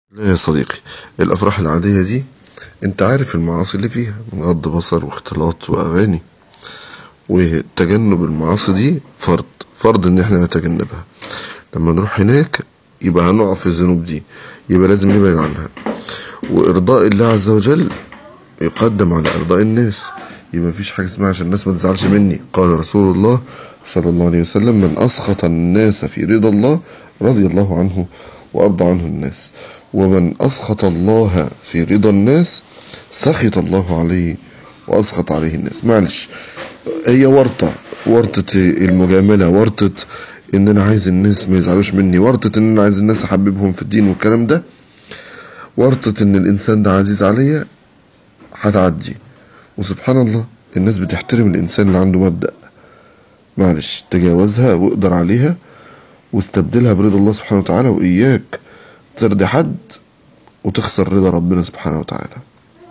لا يا صديقي، الأفراح العادية دي انت عارف المعاصي اللي فيها من غض بصر واختلاط وأغاني. وتجنب المعاصي دي فرض ان احنا نتجنبها. لما نروح هناك يبقى هنقع في الذنوب دي، يبقى لازم نبعد عنها. وإرضاء الله عز وجل يقدم على إرضاء الناس. يبقى مفيش حاجة اسمها عشان الناس ما تزعلش مني. قال رسول الله صلى الله عليه وسلم: من أسخط الناس في رضا الله رضي الله عنه وأرضى عنه الناس، ومن أسخط الله في رضا الناس سخط الله عليه وأسخط عليه الناس. معلش، هي ورطة المجاملة، ورطة ان انا عايز الناس ما يزعلوش مني، ورطة ان انا عايز الناس احببهم في الدين والكلام ده، ورطة ان الانسان ده عزيز عليا، هتعدي. وسبحان الله الناس بتحترم الانسان اللي عنده مبدأ. معلش، تجاوزها واقدر عليها واستبدلها برضا الله سبحانه وتعالى، واياك ترضي حد وتخسر رضا ربنا سبحانه وتعالى.